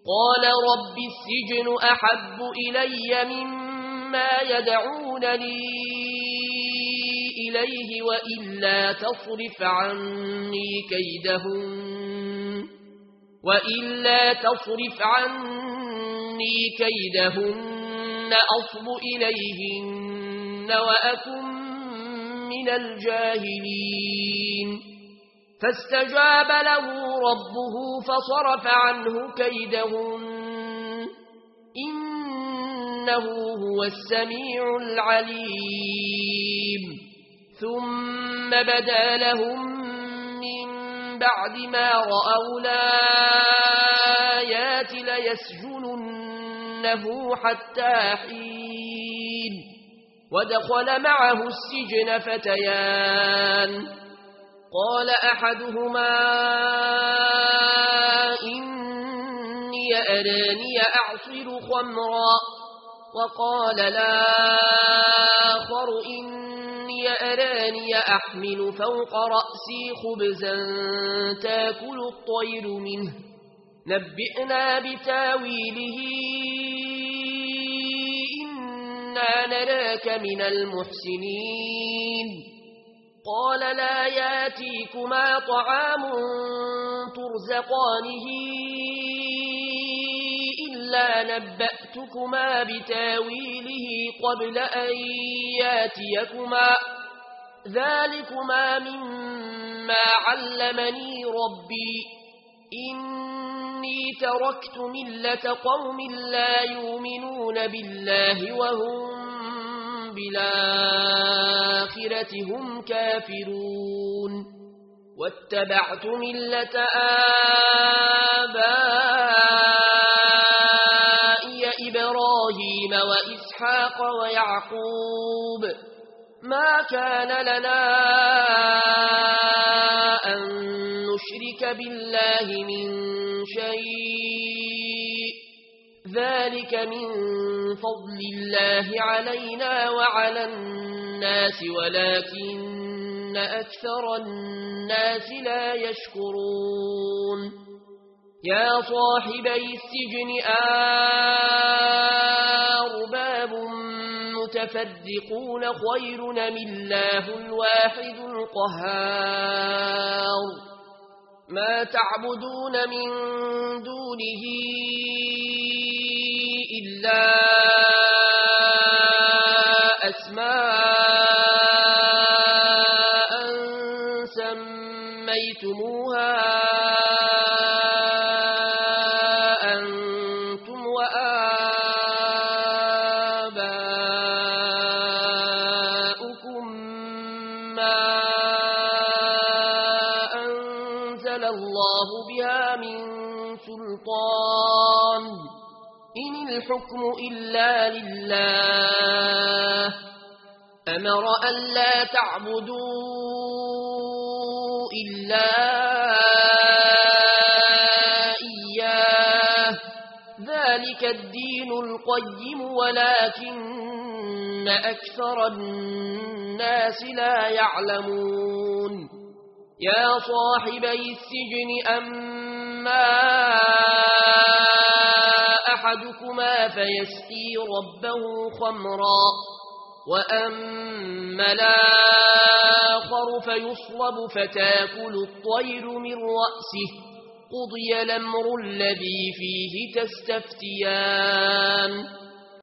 قال رب السجن أحب إلي مما يدعونني إليه وإلا تصرف عني كيدهن أصب إليهن وأكن من الجاهلين فاستجاب له ربه فصرف عنه كيدهن إنه هو السميع العليم ثم بدا لهم من بعد ما رأوا الآيات ليسجننه حتى حين ودخل معه السجن فتيان قال أحدهما إني أراني أعصر خمرا وقال الآخر إني أراني أحمل فوق رأسي خبزا تاكل الطير منه نبئنا بتاويله إنا نراك من المحسنين قال لا ياتيكما طعام ترزقانه إلا نبأتكما بتاويله قبل أن ياتيكما ذلكما مما علمني ربي إني تركت ملة قوم لا يؤمنون بالله وهم بالآخرة هم كافرون واتبعت ملة آبائي إبراهيم وإسحاق ويعقوب ما كان لنا أن نشرك بالله من شيء ذلك من فضل الله علينا وعلى الناس ولكن أكثر الناس لا يشكرون يا صاحبي السجن أرباب متفرقون خير أم الله الواحد القهار ما تعبدون من دونه إلا أسماء سميتموها أنتم وآباؤكم ما أنزل الله بها من سلطان إن الحكم إلا لله أمر أن لا تعبدوا إلا إياه ذلك الدين القيم ولكن أكثر الناس لا يعلمون يا صاحبي السجن أما أحدكما فيسقي ربه خمرا وأما الآخر فيصلب فتاكل الطير من رأسه قضي الأمر الذي فيه تستفتيان